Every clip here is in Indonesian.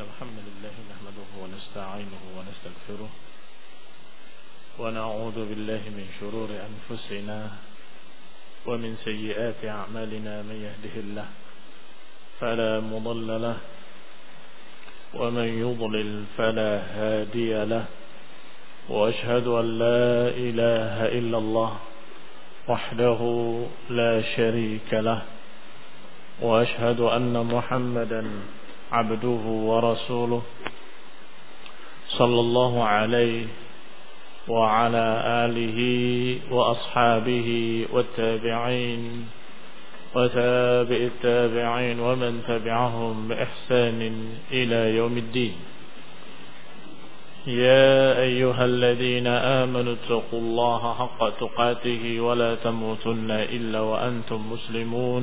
الحمد لله نحمده ونستعينه ونستغفره ونعوذ بالله من شرور أنفسنا ومن سيئات أعمالنا. من يهده الله فلا مضل له ومن يضلل فلا هادي له، وأشهد أن لا إله إلا الله وحده لا شريك له، وأشهد أن محمدا عبده ورسوله صلى الله عليه وعلى آله وأصحابه والتابعين وتابع التابعين ومن تبعهم بإحسان إلى يوم الدين. يا أيها الذين آمنوا اتقوا الله حق تقاته ولا تموتن إلا وأنتم مسلمون.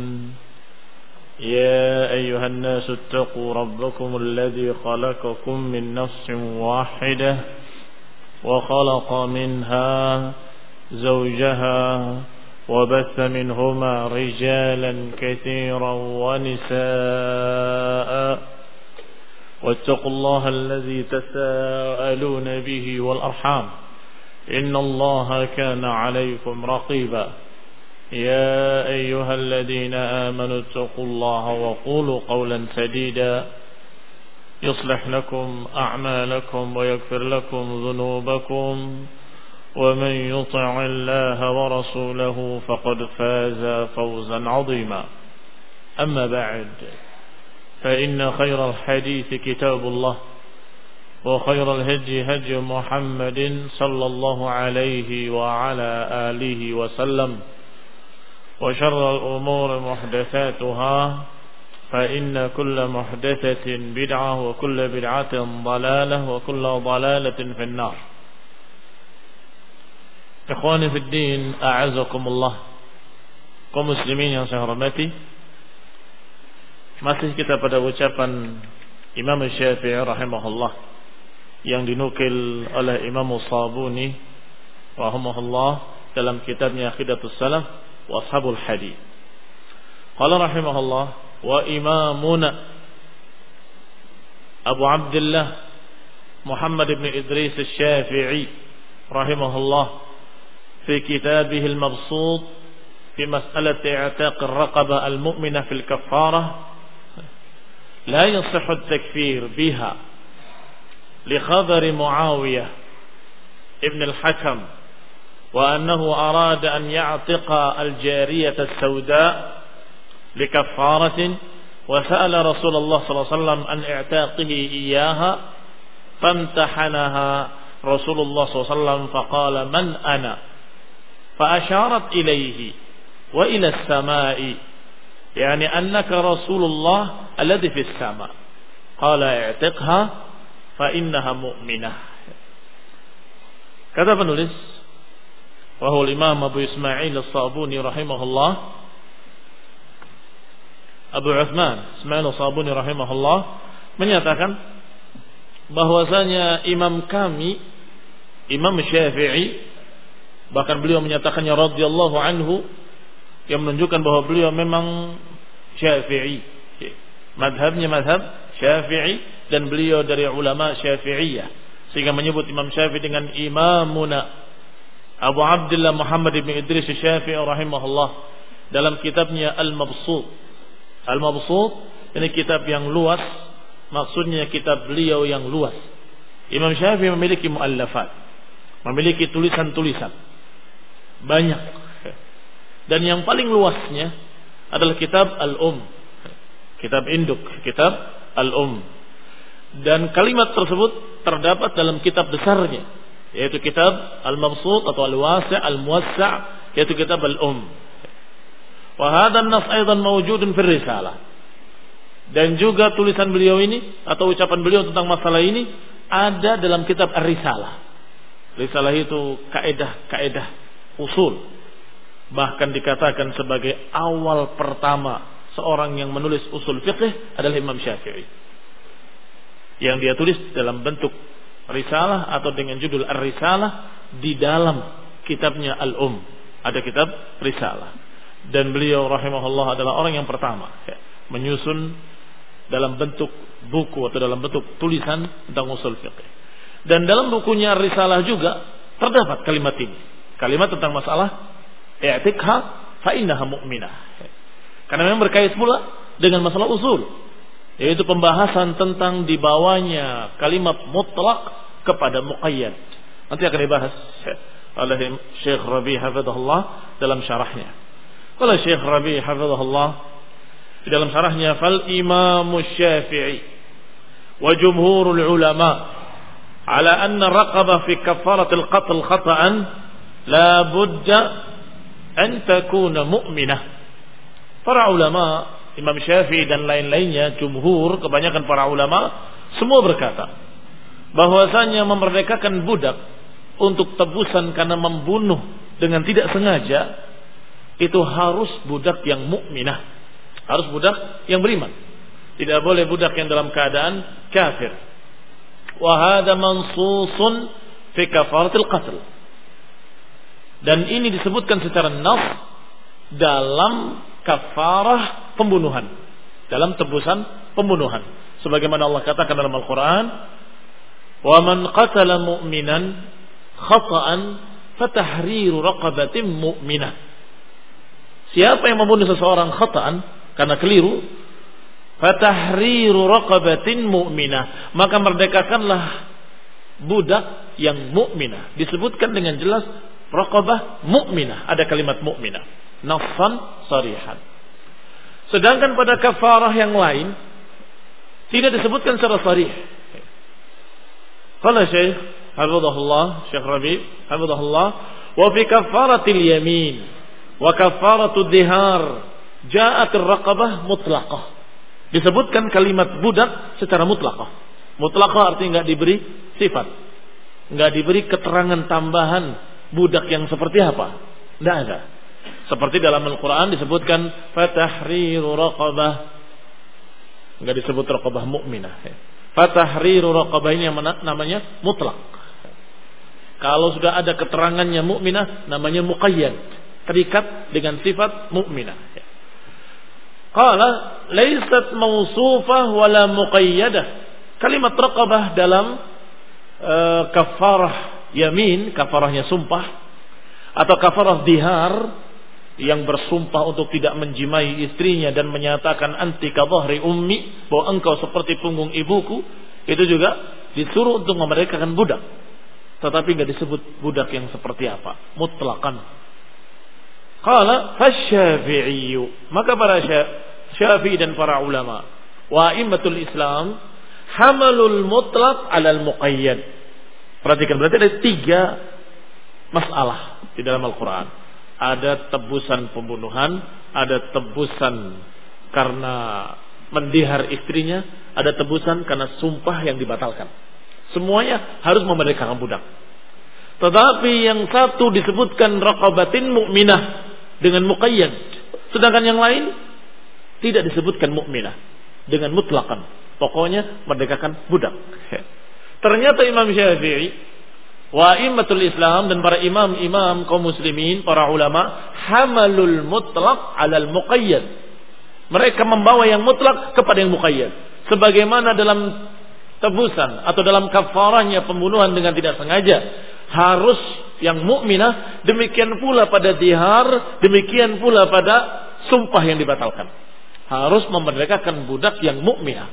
يا أيها الناس اتقوا ربكم الذي خلقكم من نفس واحدة وخلق منها زوجها وبث منهما رجالا كثيرا ونساء، واتقوا الله الذي تساءلون به والأرحام إن الله كان عليكم رقيبا. يا أيها الذين آمنوا اتقوا الله وقولوا قولا سديدا يصلح لكم أعمالكم ويغفر لكم ذنوبكم، ومن يطع الله ورسوله فقد فاز فوزا عظيما. أما بعد، فإن خير الحديث كتاب الله، وخير الهدي هدي محمد صلى الله عليه وعلى آله وسلم، وشر الأمور محدثاتها، فإن كل محدثة بدعة وكل بدعة ضلالة وكل ضلالة في النار. Ikhwani fi din, a'azakumullah. Kaum muslimin yang saya hormati, masih kita pada ucapan Imam Syafi'i rahimahullah yang dinukil oleh Imam Sabuni rahimahullah dalam kitabnya Aqidatus Salaf wa Ashabul Hadits. Qala rahimahullah: wa imamuna Abu Abdullah Muhammad ibn Idris Asy-Syafi'i rahimahullah fi kitabih al-mabsut fi mas'alati i'taq ar-raqaba al-mu'minah fil kaffarah la yasihhu at-takfir biha li khabar Muawiyah ibn al-Hakam wa annahu arada an ya'tiqa al-jariyah as-sawda لكفارة وسأل رسول الله صلى الله عليه وسلم عن إعتاقه إياها فامتحنها رسول الله صلى الله عليه وسلم فقال من أنا فأشارت إليه وإلى السماء يعني أنك رسول الله الذي في السماء قال اعتقها فإنها مؤمنة. Kata penulis وهو الإمام أبو إسماعيل الصابوني رحمه الله, Abu Uthman Ismail Sabuni rahimahullah menyatakan bahwasanya imam kami, Imam Syafi'i, bahkan beliau menyatakannya radhiyallahu anhu, yang menunjukkan bahwa beliau memang Syafi'i, madhabnya madhab Syafi'i, dan beliau dari ulama Syafi'iyah, sehingga menyebut Imam Syafi'i dengan imamuna Abu Abdullah Muhammad ibn Idris Syafi'i rahimahullah dalam kitabnya Al-Mabsut. Al-Mabsut ini kitab yang luas, maksudnya kitab beliau yang luas. Imam Syafi'i memiliki muallafat, memiliki tulisan-tulisan banyak, dan yang paling luasnya adalah kitab kitab induk, kitab Al-Um. Dan kalimat tersebut terdapat dalam kitab besarnya, yaitu kitab Al-Mabsut atau Al-Wasi' Al-Muwassa', yaitu kitab Al-Um. Wa hadha an-nass aidan mawjudun fi risalah. Dan juga tulisan beliau ini atau ucapan beliau tentang masalah ini ada dalam kitab Ar-Risalah. Risalah itu kaidah-kaidah usul. Bahkan dikatakan sebagai awal pertama seorang yang menulis usul fiqh adalah Imam Syafi'i. Yang dia tulis dalam bentuk risalah atau dengan judul Ar-Risalah di dalam kitabnya Al-Um. Ada kitab Risalah. Dan beliau rahimahullah adalah orang yang pertama menyusun dalam bentuk buku atau dalam bentuk tulisan tentang usul fiqh. Dan dalam bukunya Risalah juga terdapat kalimat ini. Kalimat tentang masalah i'tiqha fa innaha mu'minah. Karena memang berkait pula dengan masalah usul, yaitu pembahasan tentang dibawanya kalimat mutlak kepada muqayyad. Nanti akan dibahas oleh Syekh Rabi' hafizahullah dalam syarahnya. Kalau Syekh Rabi' hafizahullah di dalam syarahnya, fal Imam Syafi'i wa jumhurul ulama ala anna raqabah fi kafaratil qatl khata'an la budda an takuna mu'minah. Para ulama, Imam Syafi'i dan lain-lainnya, jumhur, kebanyakan para ulama, semua berkata bahwasanya memerdekakan budak untuk tebusan karena membunuh dengan tidak sengaja itu harus budak yang mukminah, harus budak yang beriman. Tidak boleh budak yang dalam keadaan kafir. Wa hadza mansusun fi kafaratil qatl. Dan ini disebutkan secara nas dalam kafarah pembunuhan, dalam tebusan pembunuhan. Sebagaimana Allah katakan dalam Al-Quran, wa man qatala mu'minan khata'an fatahriru raqabatin mu'minah. Siapa yang membunuh seseorang khata'an karena keliru, fatahriru raqabatin mu'minah, maka merdekakanlah budak yang mukminah. Disebutkan dengan jelas raqabah mukminah, ada kalimat mukminah, nafsan sarihan. Sedangkan pada kafarah yang lain tidak disebutkan secara sarih. Qala Syekh hafizahullah, Syekh Rabi' hafizahullah, wa fi kafaratil yamin wa kafaratud dihar ja'at ar-raqabah mutlaqah. Disebutkan kalimat budak secara mutlaqah. Mutlaqah artinya enggak diberi sifat, enggak diberi keterangan tambahan budak yang seperti apa. Tidak ada. Seperti dalam Al-Quran disebutkan fatahriru raqabah, enggak disebut raqabah mukminah. Fatahriru raqabah ini yang namanya mutlak. Kalau sudah ada keterangannya mukminah, namanya muqayyad, terikat dengan sifat mukminah. Qala laysat mawsufah wala muqayyadah. Kalimat raqabah dalam kafarah yamin, kafarahnya sumpah, atau kafarah dihar yang bersumpah untuk tidak menjimai istrinya dan menyatakan anti ka dhahri ummi, bahwa engkau seperti punggung ibuku, itu juga disuruh untuk memerdekakan budak, tetapi enggak disebut budak yang seperti apa, mutlaqan. Qala fasy-Syafi'i, maka para Syafi'i dan para ulama wa a'immatul Islam hamalul mutlaq 'alal muqayyad. Perhatikan, berarti ada 3 masalah di dalam Al-Quran. Ada tebusan pembunuhan, ada tebusan karena mendihar istrinya, ada tebusan karena sumpah yang dibatalkan. Semuanya harus memerdekakan budak. Tetapi yang satu disebutkan raqabatin mu'minah dengan muqayyad, sedangkan yang lain tidak disebutkan mukminah dengan mutlaqan. Pokoknya merdekakan budak. Ternyata Imam Syafi'i wa a'immatul Islam dan para imam-imam kaum muslimin, para ulama, hamalul mutlaq 'alal muqayyad. Mereka membawa yang mutlak kepada yang muqayyad. Sebagaimana dalam tebusan atau dalam kafarahnya pembunuhan dengan tidak sengaja harus yang mukminah, demikian pula pada dihar, demikian pula pada sumpah yang dibatalkan. Harus memerdekakan budak yang mukminah.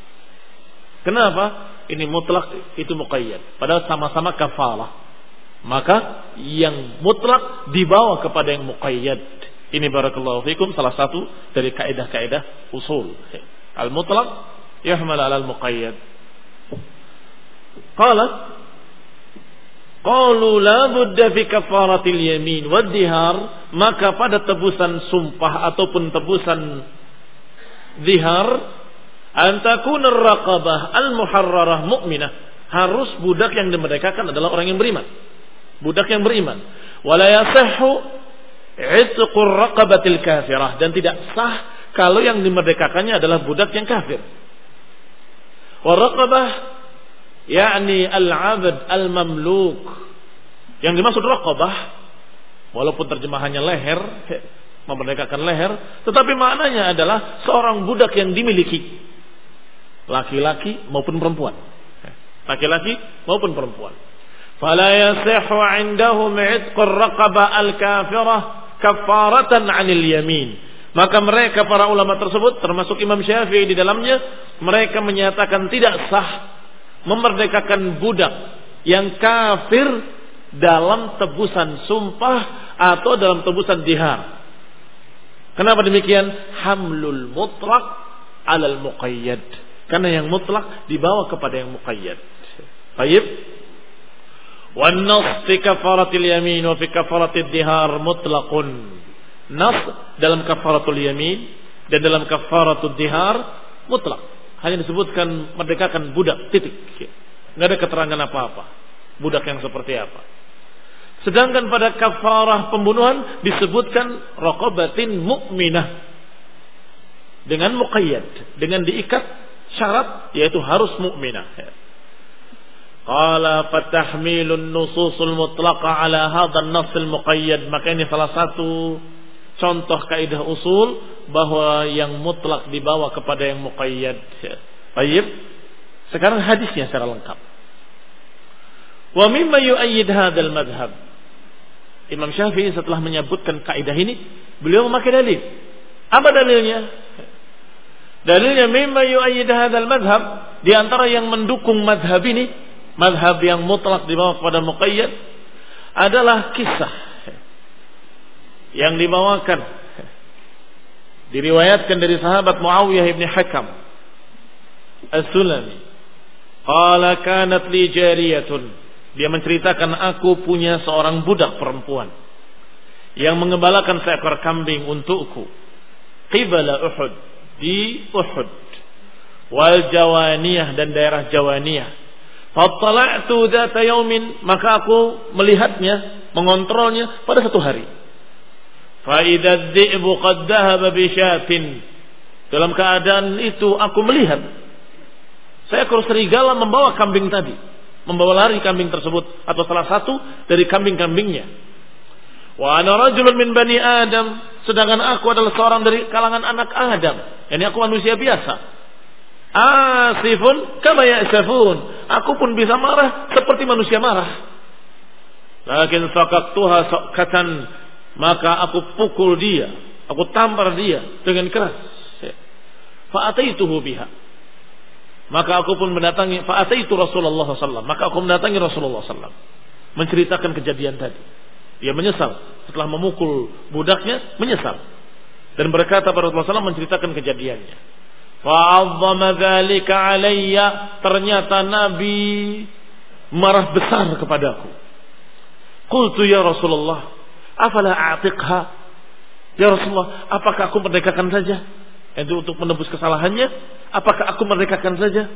Kenapa? Ini mutlak, itu muqayyad. Padahal sama-sama kafalah. Maka yang mutlak dibawa kepada yang muqayyad. Ini barakallahu fikum salah satu dari kaidah-kaidah usul. Al-mutlaq yahmal 'ala al-muqayyad. Qalu la budda fi kafaratil yamin wad dihar, maka pada tebusan sumpah ataupun tebusan dihar, antakun ar-raqabah al-muharrarah mu'minah, harus budak yang dimerdekakan adalah orang yang beriman, budak yang beriman. Wala yasihhu 'itqur raqabatil kafirah, dan tidak sah kalau yang dimerdekakannya adalah budak yang kafir. Wa raqabah yakni al-'abd al-mamluk. Yang dimaksud raqabah walaupun terjemahannya leher, memerdekakan leher, tetapi maknanya adalah seorang budak yang dimiliki. laki-laki maupun perempuan. Laki-laki maupun perempuan. Fala yasihhu 'indahum 'itqur raqabah al-kafirah kafaratan 'anil yamin. Maka mereka para ulama tersebut termasuk Imam Syafi'i di dalamnya, mereka menyatakan tidak sah memerdekakan budak yang kafir dalam tebusan sumpah atau dalam tebusan dihar. Kenapa demikian? Hamlul mutlaq 'alal muqayyad. Karena yang mutlak dibawa kepada yang muqayyad. Baik. Wan nas fi kafaratil yamin wa fi kafaratil dihar mutlaqun. Nas dalam kafaratul yamin dan dalam kafaratul dihar mutlak. Hanya disebutkan merdekakan budak, titik. Enggak ada keterangan apa-apa. Budak yang seperti apa. Sedangkan pada kafarah pembunuhan disebutkan raqabatin mu'minah. Dengan muqayyad, dengan diikat syarat yaitu harus mukminah. Qala fatahmilun nususul mutlaqa ala hadzal nass al muqayyad. Maka ini salah satu contoh kaidah usul bahwa yang mutlak dibawa kepada yang muqayyad. Baik. Sekarang hadisnya secara lengkap. Wa mimma yu'ayyid hadzal madhhab. Imam Syafi'i setelah menyebutkan kaidah ini, beliau memakai dalil. Apa dalilnya? Dalilnya mimma yu'ayyid hadzal madhhab, di antara yang mendukung madhab ini, madhab yang mutlak dibawa kepada muqayyad, adalah kisah yang dibawakan, diriwayatkan dari sahabat Muawiyah ibn Hakam As-Sulami. Qala kanat li jariyatun. Dia menceritakan, aku punya seorang budak perempuan yang mengembalakan seekor kambing untukku. Qibala Uhud, di Uhud. Wal Jawaniyah, dan daerah Jawaniyah. Fattala'tu dzata yaumin, maka aku melihatnya, mengontrolnya pada satu hari. Fa idza dzi'bu qad dhahaba bi syatin. Dalam keadaan itu aku melihat seekor serigala membawa kambing tadi, membawa lari kambing tersebut atau salah satu dari kambing-kambingnya. Wa ana rajulun min bani Adam, sedangkan aku adalah seorang dari kalangan anak Adam. Yani aku manusia biasa. Asifun kama ya'safun. Aku pun bisa marah seperti manusia marah. Lakin faqaqtuha saqatan, maka aku pukul dia, aku tampar dia dengan keras. Fa ataituhu biha, maka aku pun mendatangi, fa ataitu Rasulullah sallallahu alaihi wasallam, maka aku mendatangi Rasulullah sallallahu alaihi wasallam, menceritakan kejadian tadi. Dia menyesal setelah memukul budaknya, menyesal dan berkata pada Rasulullah SAW menceritakan kejadiannya. Fa'azzama dzalika alayya, ternyata Nabi marah besar kepadaku. Qultu ya Rasulullah, afala a'tiqha? Ya Rasulullah, apakah aku merdekakan saja? Itu untuk menebus kesalahannya, apakah aku merdekakan saja?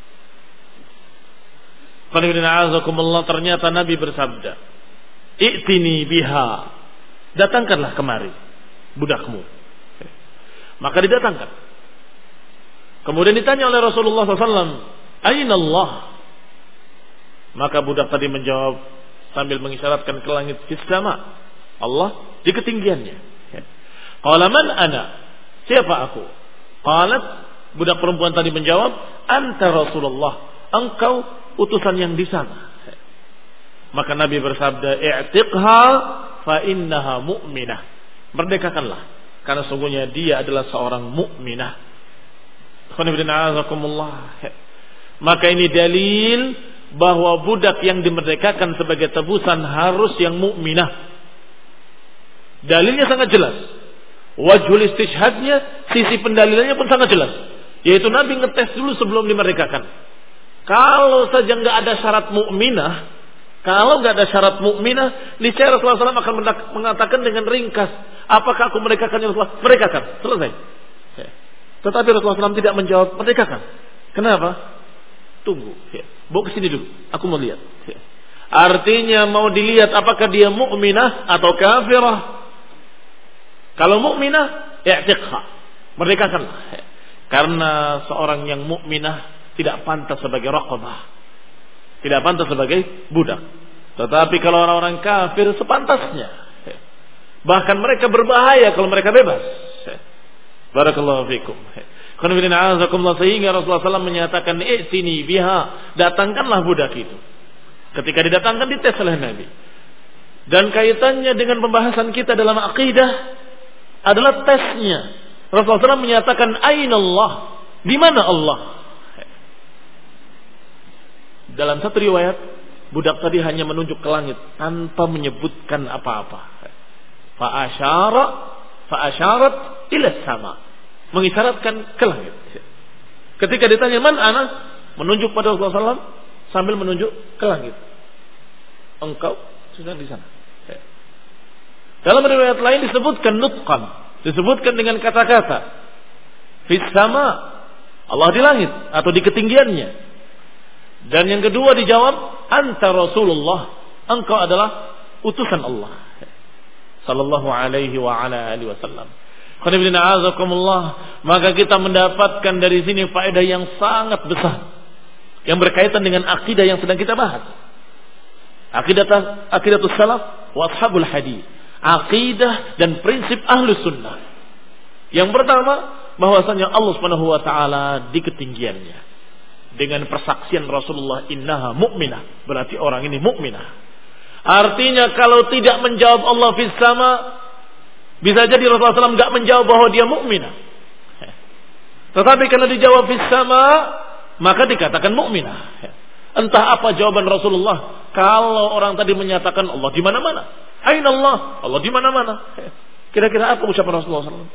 Ternyata Nabi bersabda, "I'tini biha." Datangkanlah kemari budakmu. Maka didatangkan. Kemudian ditanya oleh Rasulullah SAW, "Aina Allah?" Maka budak tadi menjawab sambil mengisyaratkan ke langit, "Fis sama." Allah di ketinggiannya. Qala man ana? Siapa aku? Qalat, budak perempuan tadi menjawab, "Anta Rasulullah." Engkau utusan yang di sana. Maka Nabi bersabda, "I'tiqha fa innaha mu'minah." Merdekakanlah, karena sungguhnya dia adalah seorang mukminah. Maka ini dalil bahwa budak yang dimerdekakan sebagai tebusan harus yang mukminah. Dalilnya sangat jelas. Wajhul istishhadnya, sisi pendalilannya pun sangat jelas. Yaitu Nabi ngetes dulu sebelum dimerdekakan. Kalau saja nggak ada syarat mukminah, kalau nggak ada syarat mukminah, niscaya Rasulullah SAW akan mengatakan dengan ringkas, apakah aku merdekakan ya Rasulullah? Merdekakan, selesai. Tetapi Rasulullah SAW tidak menjawab merdekakan. Kenapa? Tunggu, bawa ke sini dulu, aku mau lihat. Artinya mau dilihat apakah dia mukminah atau kafirah. Kalau mukminah, i'tiqha, merdekakanlah. Karena seorang yang mukminah tidak pantas sebagai raqabah, tidak pantas sebagai budak. Tetapi kalau orang-orang kafir sepantasnya. Bahkan mereka berbahaya kalau mereka bebas. Barakallahu fikum. Sehingga Rasulullah SAW menyatakan, "I'tini biha," datangkanlah budak itu. Ketika didatangkan, dites oleh Nabi. Dan kaitannya dengan pembahasan kita dalam akidah adalah tesnya. Rasulullah SAW menyatakan, "Aina Allah?" Di mana Allah? Dalam satu riwayat, budak tadi hanya menunjuk ke langit tanpa menyebutkan apa-apa. Fa'asyarat ila sama, mengisyaratkan ke langit. Ketika ditanya man ana, menunjuk pada Rasulullah SAW sambil menunjuk ke langit. Engkau sudah di sana. Dalam riwayat lain disebutkan nutqan, disebutkan dengan kata-kata fis sama, Allah di langit atau di ketinggiannya. Dan yang kedua dijawab, anta Rasulullah, engkau adalah utusan Allah sallallahu alaihi wa ala alihi wasallam. Maka kita mendapatkan dari sini faedah yang sangat besar yang berkaitan dengan akidah yang sedang kita bahas. Aqidatus salaf wa ashabul hadis. Akidah dan prinsip ahlus sunnah. Yang pertama, bahwasanya Allah Subhanahu wa taala di ketinggiannya. Dengan persaksian Rasulullah, innaha mu'minah, berarti orang ini mukminah. Artinya kalau tidak menjawab Allah fis sama, bisa jadi Rasulullah SAW enggak menjawab bahwa dia mukminah. Tetapi karena dijawab fis sama, maka dikatakan mukminah. Entah apa jawaban Rasulullah. Kalau orang tadi menyatakan Allah di mana-mana, aina Allah? Allah di mana-mana. Kira-kira apa ucapan Rasulullah SAW?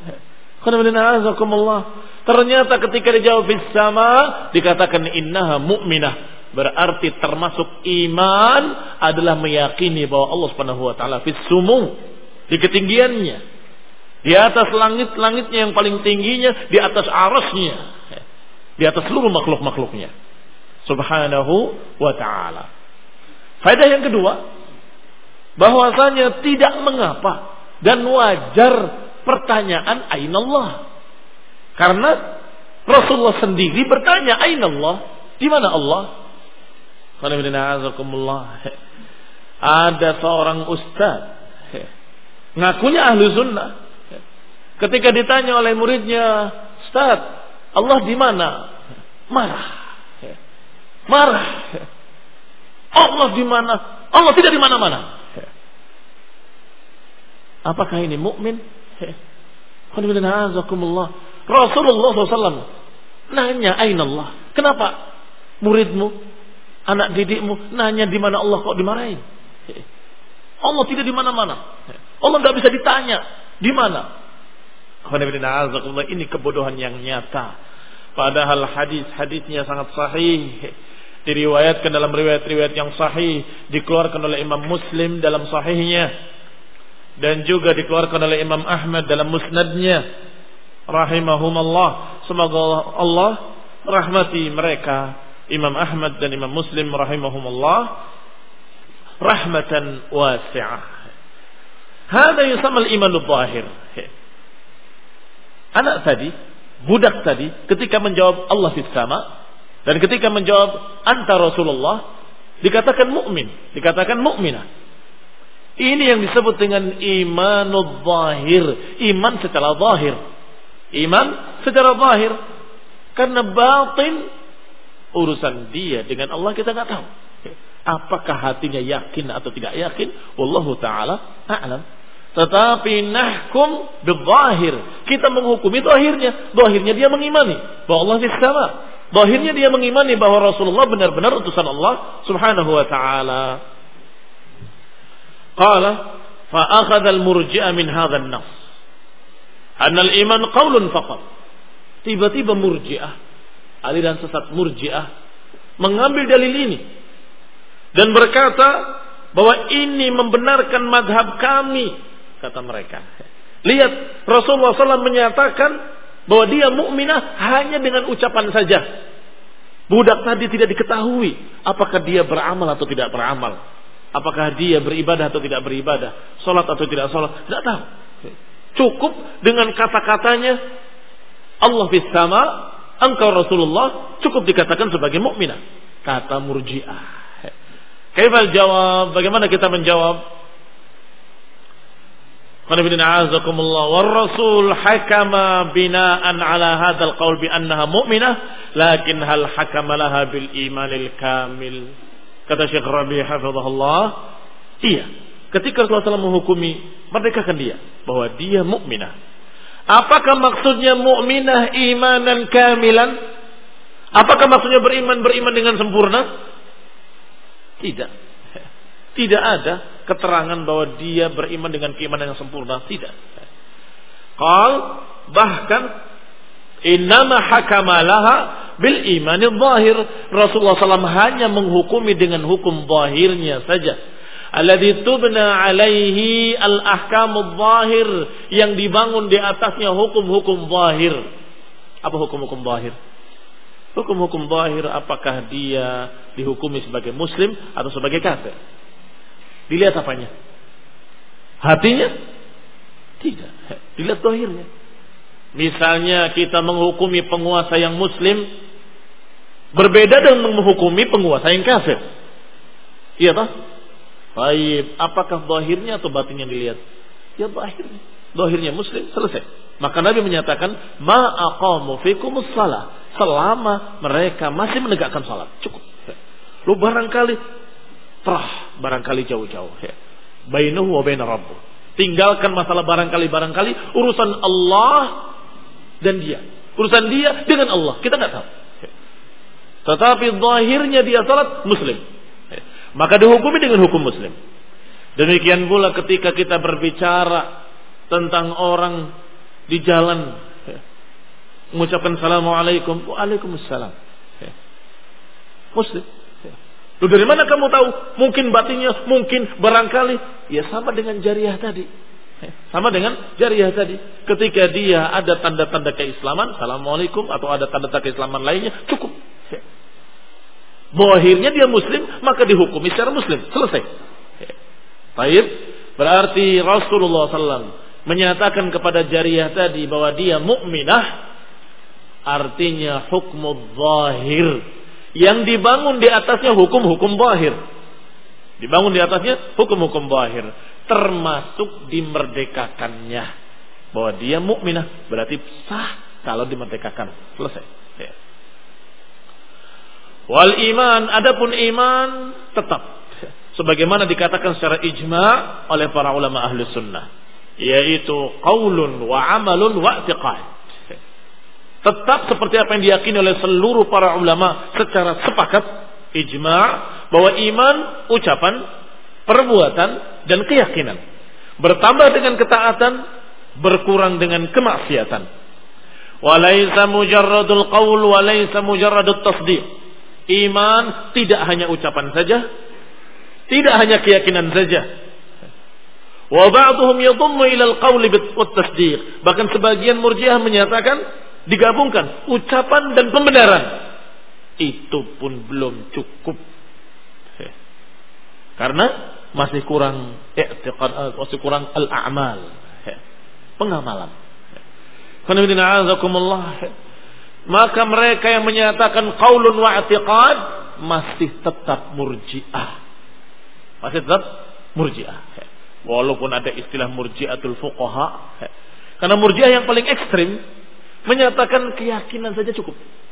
Ternyata ketika dijawab fis sama, dikatakan innaha mu'minah. Berarti termasuk iman adalah meyakini bahwa Allah Subhanahu wa taala fis sumu, di ketinggiannya, di atas langit-langitnya yang paling tingginya, di atas arasnya, di atas seluruh makhluk-makhluknya Subhanahu wa taala. Faedah yang kedua, bahwasanya tidak mengapa dan wajar pertanyaan aina Allah. Karena Rasulullah sendiri bertanya aina Allah, di mana Allah? Ada seorang ustaz ngakunya ahlu sunnah, ketika ditanya oleh muridnya, "Ustaz, Allah di mana?" Marah. Allah di mana? Allah tidak di mana-mana. Apakah ini mukmin? Rasulullah SAW nanya aina Allah. Kenapa muridmu, anak didikmu nanya di mana Allah kok dimarahin? Allah tidak di mana-mana. Allah tidak bisa ditanya di mana. Ini kebodohan yang nyata. Padahal hadisnya sangat sahih, diriwayatkan dalam riwayat-riwayat yang sahih, dikeluarkan oleh Imam Muslim dalam sahihnya, dan juga dikeluarkan oleh Imam Ahmad dalam musnadnya, rahimahumullah. Semoga Allah rahmati mereka, Imam Ahmad dan Imam Muslim rahimahumullah, rahmatan wasi'ah. Hada yusamma al-imanul zahir. Anak tadi, budak tadi, ketika menjawab Allah fis sama, dan ketika menjawab anta Rasulullah, dikatakan mukmin, dikatakan mukminah. Ini yang disebut dengan imanul zahir, iman secara zahir. Iman secara zahir. Karena batin, urusan dia dengan Allah kita enggak tahu. Apakah hatinya yakin atau tidak yakin? Wallahu taala a'lam. Tetapi nahkum bil-zahir, kita menghukumi zahirnya. Zahirnya dia mengimani bahwa Allah fis sama. Zahirnya dia mengimani bahwa Rasulullah benar-benar utusan Allah Subhanahu wa taala. Qala fa akhadha al-murji'ah min hadha an-nass anna al-iman qaulun faqat. Tiba-tiba murji'ah, aliran sesat murji'ah, mengambil dalil ini dan berkata bahwa ini membenarkan madhab kami, kata mereka. Lihat, Rasulullah SAW menyatakan bahwa dia mukminah hanya dengan ucapan saja. Budak tadi tidak diketahui apakah dia beramal atau tidak beramal, apakah dia beribadah atau tidak beribadah, salat atau tidak salat, tidak tahu. Cukup dengan kata-katanya Allah fis sama, engkau Rasulullah, cukup dikatakan sebagai mukminah. Kata murji'ah. Kaifal jawab? Bagaimana kita menjawab? War Rasul hakama binaan ala hadzal qaul bi annaha mu'minah lakin hal hakama laha bil imanil kamil. Kata Syekh Rabi' hafizahullah, iya, ketika Rasulullah SAW menghukumi, merdekakan dia bahwa dia mukminah. Apakah maksudnya mukminah imanan kamilan? Apakah maksudnya beriman dengan sempurna? Tidak. Tidak ada keterangan bahwa dia beriman dengan keimanan yang sempurna. Tidak. Qal bahkan innama hakama laha bil imanil zahir. Rasulullah SAW hanya menghukumi dengan hukum zahirnya saja. Alladzi tubna alaihi al ahkamul zahir, yang dibangun di atasnya hukum-hukum zahir. Apa hukum-hukum zahir? Hukum-hukum zahir, apakah dia dihukumi sebagai muslim atau sebagai kafir? Dilihat apanya? Hatinya? Tidak. Dilihat zahirnya. Misalnya kita menghukumi penguasa yang muslim berbeda dengan menghukumi penguasa yang kafir. Iya toh? Baik, apakah zahirnya atau batinnya dilihat? Ya zahirnya. Zahirnya muslim, selesai. Maka Nabi menyatakan, ma aqamu fikumus shalah, selama mereka masih menegakkan salat, cukup. Lu barangkali barangkali jauh-jauh. Bainahu wa baina rabbuh. Tinggalkan masalah barangkali urusan Allah dan dia. Urusan dia dengan Allah, kita enggak tahu. Tetapi zahirnya dia salat muslim. Maka dihukumi dengan hukum muslim. Demikian pula ketika kita berbicara tentang orang di jalan mengucapkan assalamualaikum, waalaikumsalam, muslim. Lu dari mana kamu tahu? Mungkin batinnya, mungkin barangkali. Ya sama dengan jariyah tadi. Sama dengan jariyah tadi. Ketika dia ada tanda-tanda keislaman, assalamualaikum, atau ada tanda-tanda keislaman lainnya, cukup. Akhirnya dia muslim, maka dihukumi secara muslim. Selesai. Baik. Berarti Rasulullah SAW menyatakan kepada jariyah tadi bahwa dia mukminah, artinya hukmu zahir, yang dibangun di atasnya hukum-hukum zahir. Dibangun di atasnya hukum-hukum zahir, termasuk dimerdekakannya. Bahwa dia mukminah, berarti sah kalau dimerdekakan. Selesai. Ya. Wal iman, adapun iman tetap sebagaimana dikatakan secara ijma' oleh para ulama ahli sunnah, yaitu qaulun wa amalun wa i'tiqad. Tetap seperti apa yang diyakini oleh seluruh para ulama secara sepakat, ijma', bahwa iman ucapan, perbuatan, dan keyakinan. Bertambah dengan ketaatan, berkurang dengan kemaksiatan. Walaysa mujarradul qaul walaysa mujarradut tasdiq. Iman tidak hanya ucapan saja, tidak hanya keyakinan saja. Wa ba'dhum yadhummu ila al-qauli wat tasdiq. Bahkan sebagian Murji'ah menyatakan digabungkan ucapan dan pembenaran. Itu pun belum cukup. Karena masih kurang i'tiqad, masih kurang al-a'mal, pengamalan. Maka mereka yang menyatakan qaulun wa i'tiqad masih tetap Murji'ah. Masih tetap Murji'ah. Walaupun ada istilah Murji'atul fuqaha. Karena Murji'ah yang paling ekstrim menyatakan keyakinan saja cukup.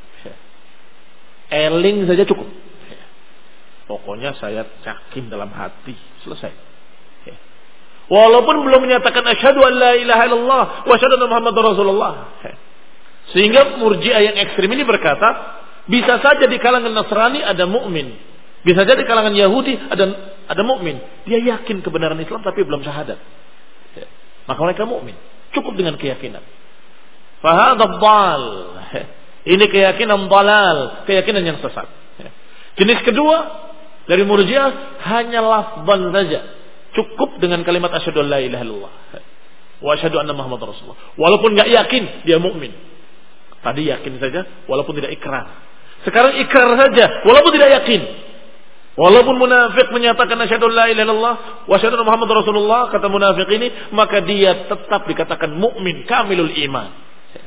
Eling saja cukup. Pokoknya saya yakin dalam hati, selesai. Walaupun belum menyatakan asyhadu an la ilaha illallah wa asyhadu anna muhammadar rasulullah. Sehingga Murji'ah yang ekstrim ini berkata, bisa saja di kalangan Nasrani ada mukmin, bisa saja di kalangan Yahudi ada mukmin. Dia yakin kebenaran Islam tapi belum syahadat. Maka mereka mukmin, cukup dengan keyakinan. Fahadha dhal. Ini keyakinan dalal, keyakinan yang sesat. Jenis kedua dari Murji'ah hanya lafzan saja, cukup dengan kalimat asyhadu an la ilaha illallah wa asyhadu anna muhammadar rasulullah. Walaupun enggak yakin dia mukmin. Tadi yakin saja walaupun tidak ikrar. Sekarang ikrar saja walaupun tidak yakin. Walaupun munafik menyatakan asyhadu an la ilaha illallah wa asyhadu anna muhammadar rasulullah, kata munafik ini, maka dia tetap dikatakan mukmin kamilul iman.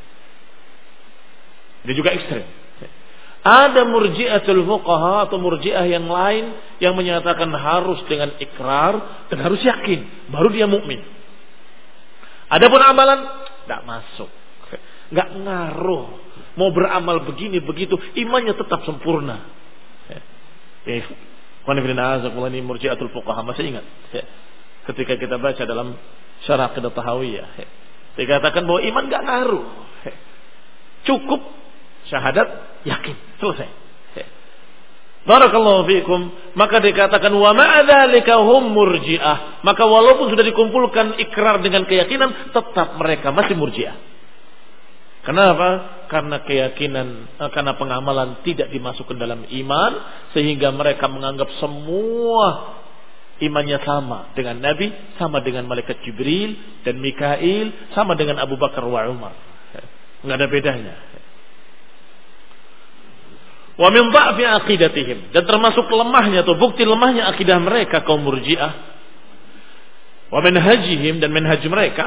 Dia juga ekstrem. Ada Murji'atul fuqaha atau Murji'ah yang lain yang menyatakan harus dengan ikrar dan harus yakin baru dia mukmin. Adapun amalan tidak masuk, nggak ngaruh. Mau beramal begini begitu, imannya tetap sempurna. Ini murji'atul fuqaha, masih ingat? Ketika kita baca dalam Syarah Aqidah Tahawiyah, dikatakan bahwa iman nggak ngaruh, cukup syahadat, yakin, selesai. Barakallahu fiikum. Maka dikatakan wa ma'adzalika hum murji'ah. Maka walaupun sudah dikumpulkan ikrar dengan keyakinan, tetap mereka masih murji'ah. Kenapa? Karena keyakinan, karena pengamalan tidak dimasukkan dalam iman, sehingga mereka menganggap semua imannya sama dengan Nabi, sama dengan malaikat Jibril dan Mikail, sama dengan Abu Bakar wa Umar. Enggak ada bedanya. Wa min dha'fi aqidatihim, dan termasuk lemahnya atau bukti lemahnya akidah mereka kaum Murji'ah. Wa manhajihim, dan manhaj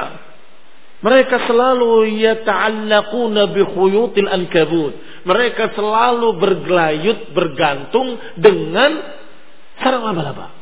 mereka selalu yata'allaquna bi khuyutil ankabut. Mereka selalu bergelayut, bergantung dengan sarang laba-laba.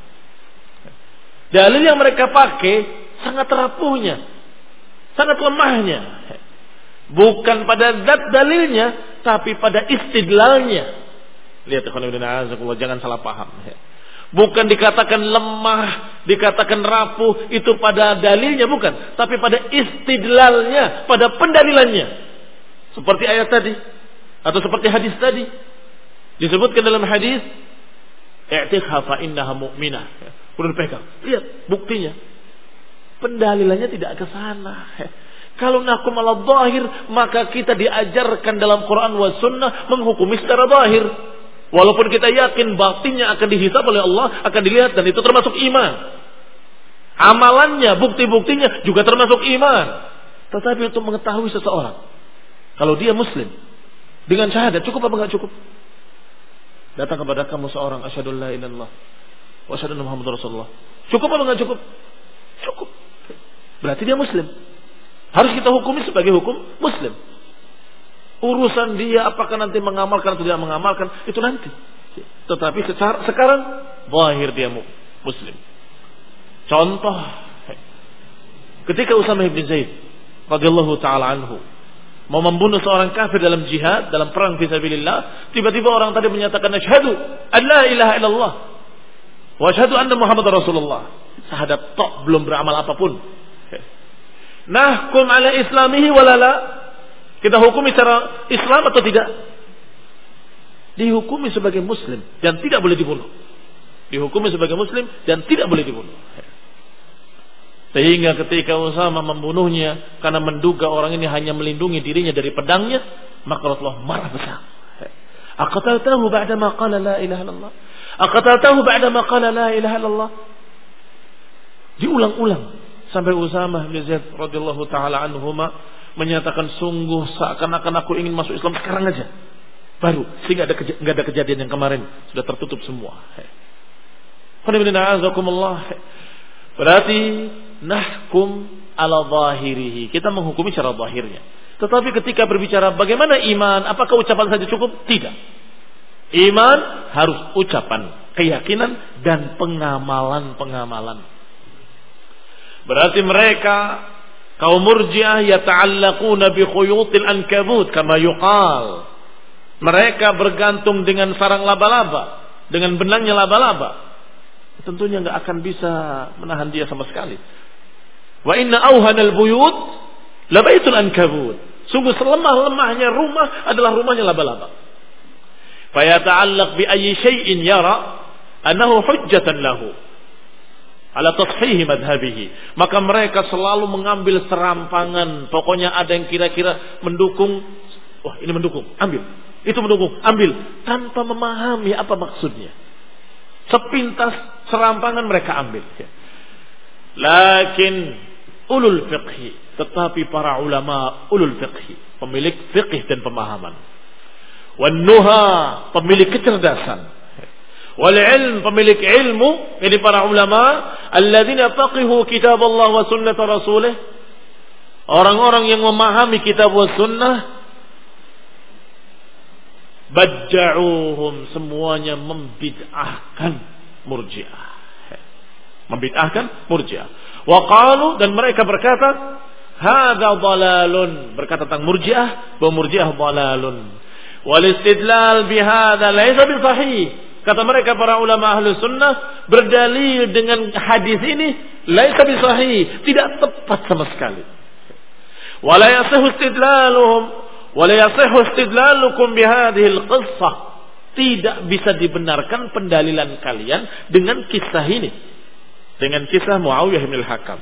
Dalil yang mereka pakai sangat rapuhnya, sangat lemahnya. Bukan pada zat dalilnya, tapi pada istidlalnya. Lihat jangan salah paham. Bukan dikatakan lemah, dikatakan rapuh itu pada dalilnya, bukan, tapi pada istidlalnya, pada pendalilannya. Seperti ayat tadi atau seperti hadis tadi. Disebutkan dalam hadis, "I'tiqha fa innaha mu'minah." Udah pegang. Lihat buktinya. Pendalilannya tidak ke sana. Kalau nahkum ala zahir, maka kita diajarkan dalam Quran wa sunnah menghukumi secara zahir. Walaupun kita yakin batinnya akan dihisab oleh Allah, akan dilihat, dan itu termasuk iman. Amalannya, bukti-buktinya juga termasuk iman. Tetapi untuk mengetahui seseorang, kalau dia muslim dengan syahadat, cukup apa enggak cukup? Datang kepada kamu seorang, asyhadu an la ilaha illallah wa asyhadu anna Muhammadar Rasulullah. Cukup apa enggak cukup? Cukup. Berarti dia muslim. Harus kita hukumi sebagai hukum muslim. Urusan dia apakah nanti mengamalkan atau tidak mengamalkan, itu nanti. Tetapi sekarang zahir dia muslim. Contoh, ketika Usamah bin Zaid radhiyallahu taala anhu mau membunuh seorang kafir dalam jihad, dalam perang fisabilillah, tiba-tiba orang tadi menyatakan asyhadu an la ilaha illallah wa asyhadu anna Muhammadar Rasulullah. Syahadat tok, belum beramal apapun. Nahkum ala islamihi walala, kita hukumi secara Islam atau tidak? Dihukumi sebagai muslim dan tidak boleh dibunuh. Dihukumi sebagai muslim dan tidak boleh dibunuh. Sehingga ketika Usamah membunuhnya karena menduga orang ini hanya melindungi dirinya dari pedangnya, maka Rasulullah marah besar. Aqataltahu ba'da ma qala la ilaha illallah. Aqataltahu ba'da ma qala la ilaha illallah. Diulang-ulang sampai Usamah bin Zaid radhiyallahu taala anhuma menyatakan, sungguh seakan-akan aku ingin masuk Islam sekarang aja, baru, sehingga nggak ada kejadian yang kemarin, sudah tertutup semua. Berarti nahkum ala zahirihi, kita menghukumi secara zahirnya. Tetapi ketika berbicara bagaimana iman, apakah ucapan saja cukup? Tidak. Iman harus ucapan, keyakinan, dan pengamalan. Berarti mereka kaum Murji'ah yata'allaquna bi khuyutil ankabut kama yuqal. Mereka bergantung dengan sarang laba-laba, dengan benangnya laba-laba. Tentunya enggak akan bisa menahan dia sama sekali. Wa inna awhanal buyut la baitul ankabut. Sungguh selemah-lemahnya rumah adalah rumahnya laba-laba. Fa yata'allaq bi ayyi syai'in yara annahu hujjatan lahu ala tashihi madhabihi. Maka mereka selalu mengambil serampangan, pokoknya ada yang kira-kira mendukung, wah ini mendukung, ambil, itu mendukung, ambil, tanpa memahami apa maksudnya. Sepintas serampangan mereka ambil. Lakin ulul fiqhi, tetapi para ulama ulul fiqhi, pemilik fiqh dan pemahaman, wan nuha, pemilik kecerdasan, wal ilm, pemilik ilmu, ini para ulama, alladzina faqihu kitab Allah wa sunnah rasulih, orang-orang yang memahami kitab wa sunnah, badja'uhum, semuanya membid'ahkan Murji'ah. Membid'ahkan Murji'ah. Wa qalu, dan mereka berkata, hadza dhalalun, berkata tentang Murji'ah bahwa Murji'ah dhalalun. Wal istidlal bihadza laisa bisahih. Kata mereka para ulama ahli sunnah, berdalil dengan hadis ini laisa bisahih, tidak tepat sama sekali. Wala yasihhu istidlaluhum wala yasihhu istidlalukum bihadhihi alqissah. Tidak bisa dibenarkan pendalilan kalian dengan kisah ini, dengan kisah Muawiyah bin al-Hakam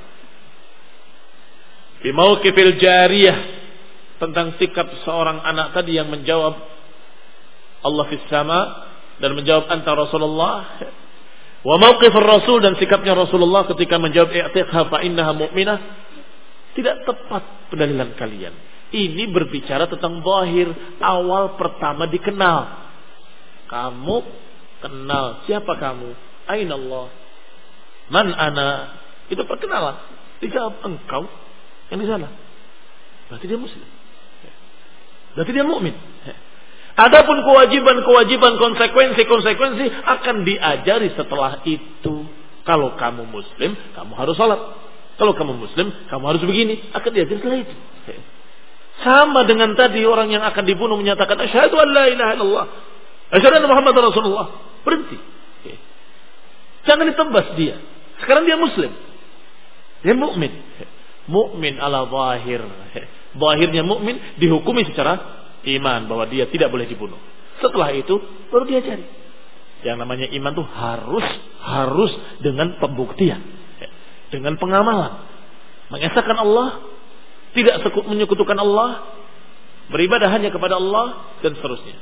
fi mauqifil jariyah, tentang sikap seorang anak tadi yang menjawab Allah fis sama dan menjawab anta Rasulullah, wa mauqifur Rasul, dan sikapnya Rasulullah ketika menjawab i'tiqha fa innaha mu'minah. Tidak tepat pendalilan kalian. Ini berbicara tentang zahir, awal pertama dikenal. Kamu kenal siapa kamu? Aina Allah? Man ana? Itu perkenalan. Dijawab engkau yang di sana. Berarti dia muslim. Berarti dia mukmin. Adapun kewajiban-kewajiban, konsekuensi-konsekuensi akan diajari setelah itu. Kalau kamu muslim, kamu harus salat. Kalau kamu muslim, kamu harus begini. Akan diajari setelah itu. Sama dengan tadi orang yang akan dibunuh menyatakan asyhadu an la ilaha illallah, asyhadu anna Muhammadar Rasulullah. Berhenti. Jangan ditebas dia. Sekarang dia muslim. Dia mukmin. Mukmin ala zahir. Zahirnya mukmin dihukumi secara iman bahwa dia tidak boleh dibunuh. Setelah itu baru diajari. Yang namanya iman itu harus dengan pembuktian, dengan pengamalan, mengesahkan Allah, tidak menyekutukan Allah, beribadah hanya kepada Allah, dan seterusnya.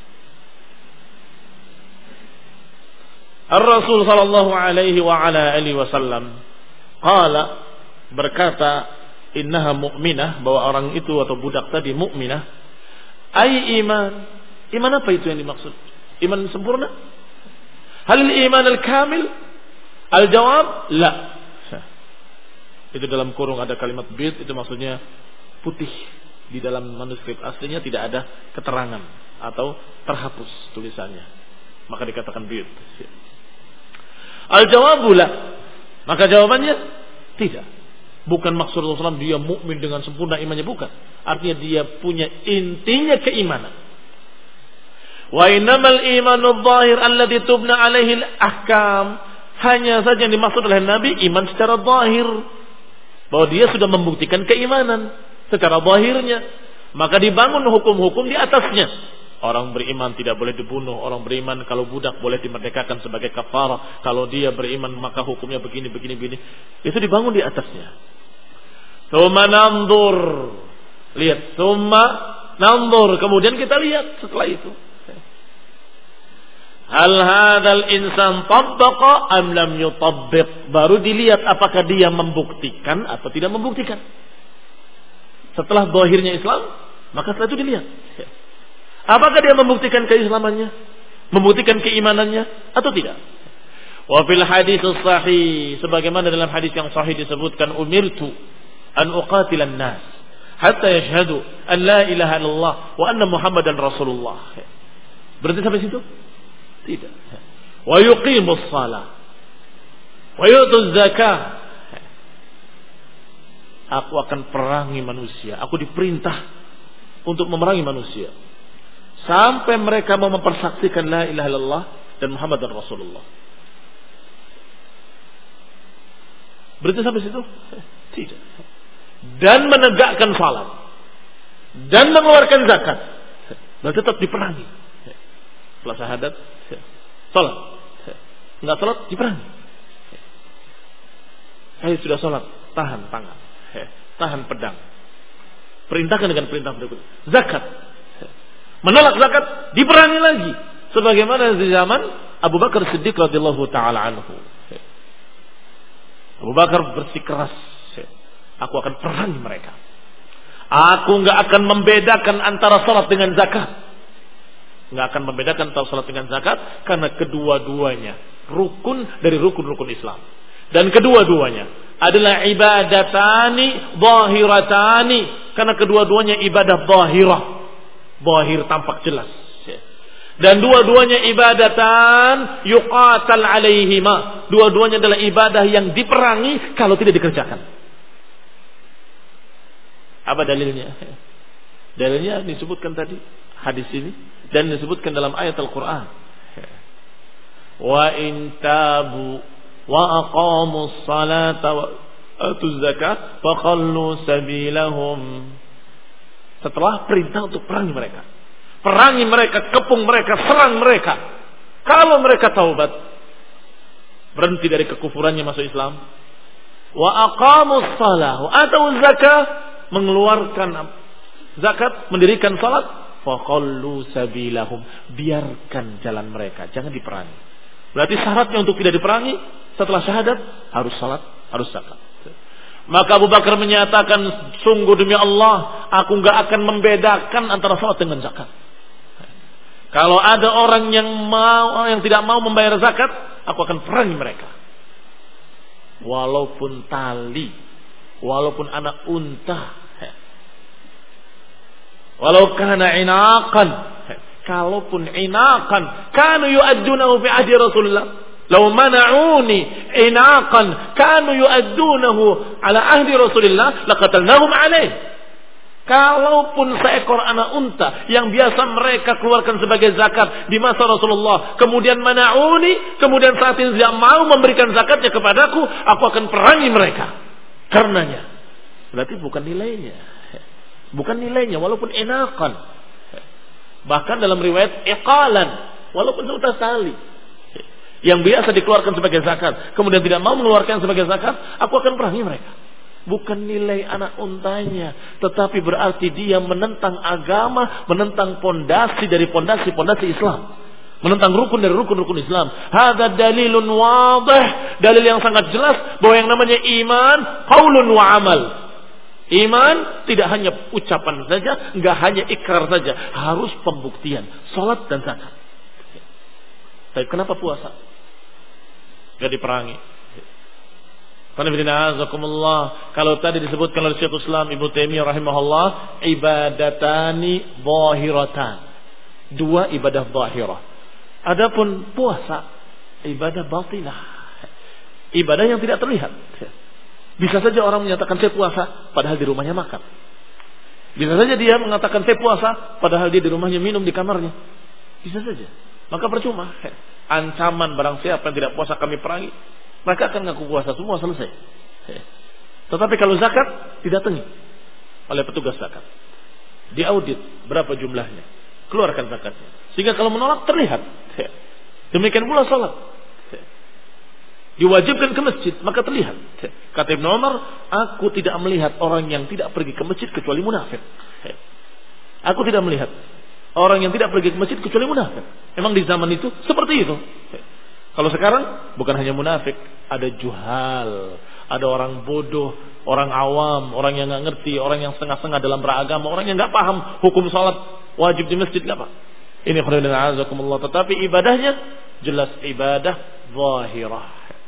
Ar-Rasul sallallahu alaihi wa ala alihi wasallam qala, berkata, innaha mu'minah, bahwa orang itu atau budak tadi mukminah. Ai iman. Iman apa itu yang dimaksud? Iman sempurna? Hal iman al-kamil? Al-jawab la. Itu dalam kurung ada kalimat bid, itu maksudnya putih. Di dalam manuskrip aslinya tidak ada keterangan atau terhapus tulisannya, maka dikatakan bid. Al-jawab la. Maka jawabannya tidak. Bukan maksud Rasulullah dia mukmin dengan sempurna imannya, bukan. Artinya dia punya intinya keimanan. Wa innamal imanu adh-dhahir alladhi tubna alaihi al-ahkam. Hanya saja yang dimaksud oleh Nabi iman secara zahir, bahwa dia sudah membuktikan keimanan secara zahirnya, maka dibangun hukum-hukum di atasnya. Orang beriman tidak boleh dibunuh. Orang beriman kalau budak boleh dimerdekakan sebagai kafarah. Kalau dia beriman maka hukumnya begini. Itu dibangun di atasnya. Tsumma nanzur. Lihat. Tsumma nanzur. Kemudian kita lihat setelah itu. Hal hadzal insan tabbaqa am lam yutabbiq. Baru dilihat apakah dia membuktikan atau tidak membuktikan. Setelah zahirnya Islam, maka setelah itu dilihat. Apakah dia membuktikan keislamannya, membuktikan keimanannya atau tidak? Wa fil hadis sahih, sebagaimana dalam hadis yang sahih disebutkan, umirtu an uqatilan nas hatta yashhadu an la ilaha illallah wa anna Muhammadan Rasulullah. Berarti sampai situ? Tidak. Wa yuqimus shalah wa yu'tuz zakah. Aku akan perangi manusia. Aku diperintah untuk memerangi manusia sampai mereka mau mempersaksikan la ilaha illallah dan Muhammad dan Rasulullah. Berarti sampai situ? Tidak. Dan menegakkan salat dan mengeluarkan zakat, berarti tetap diperangi. Setelah syahadat, salat. Enggak salat, diperangi. Saya sudah salat, tahan tangan, tahan pedang. Perintahkan dengan perintah berikut. Zakat. Menolak zakat, diperangi lagi. Sebagaimana di zaman Abu Bakar Siddiq radhiyallahu taala anhu. Abu Bakar bersikeras, aku akan perangi mereka. Aku enggak akan membedakan antara salat dengan zakat. Enggak akan membedakan antara salat dengan zakat, karena kedua-duanya rukun dari rukun-rukun Islam. Dan kedua-duanya adalah ibadatani zahiratani, karena kedua-duanya ibadah zahirah. Zahir tampak jelas. Dan dua-duanya ibadatan yuqatal alaihima. Dua-duanya adalah ibadah yang diperangi kalau tidak dikerjakan. Apa dalilnya? Dalilnya disebutkan tadi hadis ini dan disebutkan dalam ayat Al-Qur'an. Wa in tabu wa aqamus salata wa atuz zakat faqallu sabilahum. Setelah perintah untuk perangi mereka, kepung mereka, serang mereka. Kalau mereka taubat, berhenti dari kekufurannya masuk Islam, wa aqamus salah wa atuz zakat, mengeluarkan zakat, mendirikan salat, faqallu sabilahum, biarkan jalan mereka, jangan diperangi. Berarti syaratnya untuk tidak diperangi setelah syahadat harus salat, harus zakat. Maka Abu Bakar menyatakan, sungguh demi Allah, aku enggak akan membedakan antara salat dengan zakat. Kalau ada orang yang tidak mau membayar zakat, aku akan perangi mereka. Walaupun tali, walaupun anak unta, walau kana inaqan, kalaupun inaqan, kanu yu'addunahu fi ahdi Rasulullah. Law mana'uni inaqan kanu yu'addunahu ala ahdi Rasulullah laqatalnahum alaih. Kalaupun seekor anak unta yang biasa mereka keluarkan sebagai zakat di masa Rasulullah, kemudian mana'uni, kemudian saat ini tidak mau memberikan zakatnya kepadaku, aku akan perangi mereka karenanya. Berarti bukan nilainya. Bukan nilainya, walaupun enakan. Bahkan dalam riwayat iqalan, walaupun seutas tali yang biasa dikeluarkan sebagai zakat, kemudian tidak mau mengeluarkan sebagai zakat, aku akan perangi mereka. Bukan nilai anak untanya, tetapi berarti dia menentang agama, menentang pondasi dari pondasi-pondasi Islam, menentang rukun dari rukun-rukun Islam. Hadza dalilun wadih, dalil yang sangat jelas bahwa yang namanya iman qaulun wa amal. Iman tidak hanya ucapan saja, enggak hanya ikrar saja, harus pembuktian, salat dan zakat. Tapi kenapa puasa enggak diperangi? Kalau tadi disebutkan oleh Syekhul Islam Ibnu Taimiyah rahimahullah, ibadatani zahiratan, dua ibadah zahirah. Adapun puasa ibadah batinah, ibadah yang tidak terlihat. Bisa saja orang menyatakan saya puasa padahal di rumahnya makan. Bisa saja dia mengatakan saya puasa padahal dia di rumahnya minum di kamarnya. Bisa saja. Maka percuma. Ancaman barang siapa yang tidak puasa kami perangi, maka akan ngaku puasa, semua selesai. Tetapi kalau zakat didatangi oleh petugas zakat, diaudit berapa jumlahnya, keluarkan zakatnya. Sehingga kalau menolak terlihat. Demikian pula salat, diwajibkan ke masjid, maka terlihat. Kata Ibnu Umar, aku tidak melihat orang yang tidak pergi ke masjid kecuali munafik. Aku tidak melihat orang yang tidak pergi ke masjid kecuali munafik. Memang di zaman itu seperti itu. Kalau sekarang bukan hanya munafik, ada juhal, ada orang bodoh, orang awam, orang yang nggak ngerti, orang yang setengah-setengah dalam beragama, orang yang nggak paham hukum salat wajib di masjid nggak apa. Ini khairan azakumullah. Tetapi ibadahnya jelas ibadah zahirah.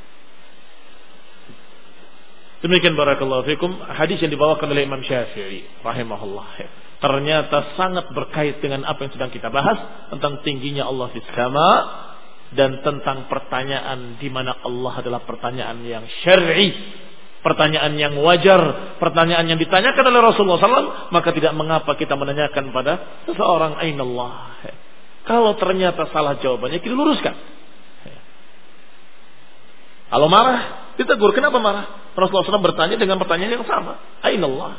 Demikian barakallahu fikum hadis yang dibawakan oleh Imam Syafi'i rahimahullah. Ternyata sangat berkait dengan apa yang sedang kita bahas tentang tingginya Allah fis sama dan tentang pertanyaan di mana Allah adalah pertanyaan yang syar'i, pertanyaan yang wajar, pertanyaan yang ditanyakan oleh Rasulullah SAW. Maka tidak mengapa kita menanyakan pada seseorang ainallah. Kalau ternyata salah jawabannya kita luruskan. Kalau marah ditegur, kenapa marah? Rasulullah SAW bertanya dengan pertanyaan yang sama, ainallah.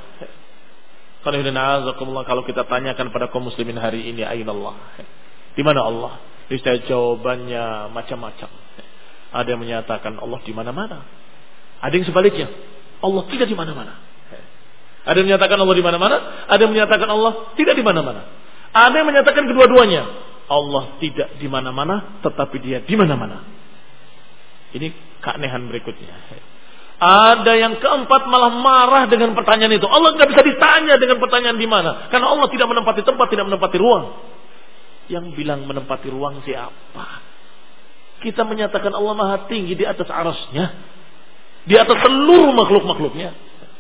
Kalau kita tanyakan pada kaum muslimin hari ini, ainallah, di mana Allah? Bisa jawabannya macam-macam. Ada yang menyatakan Allah di mana-mana. Ada yang sebaliknya, Allah tidak di mana-mana. Ada yang menyatakan Allah di mana-mana, ada yang menyatakan Allah tidak di mana-mana. Ada yang menyatakan kedua-duanya. Allah tidak di mana-mana, tetapi Dia di mana-mana. Ini keanehan berikutnya. Ada yang keempat malah marah dengan pertanyaan itu. Allah tidak bisa ditanya dengan pertanyaan di mana, karena Allah tidak menempati tempat, tidak menempati ruang. Yang bilang menempati ruang siapa? Kita menyatakan Allah Maha Tinggi di atas arasnya, di atas seluruh makhluk-makhluknya.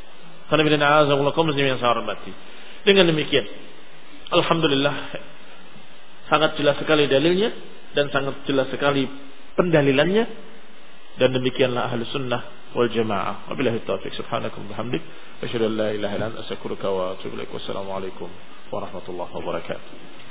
Dengan demikian, alhamdulillah, sangat jelas sekali dalilnya dan sangat jelas sekali pendalilannya. Dan demikianlah ahli sunnah wal jamaah. Wabillahi taufiq. Subhanakum bihamdik asyhadu an la ilaha illa anta astaghfiruka wa atubu ilaik. Wassalamu alaikum warahmatullahi wabarakatuh.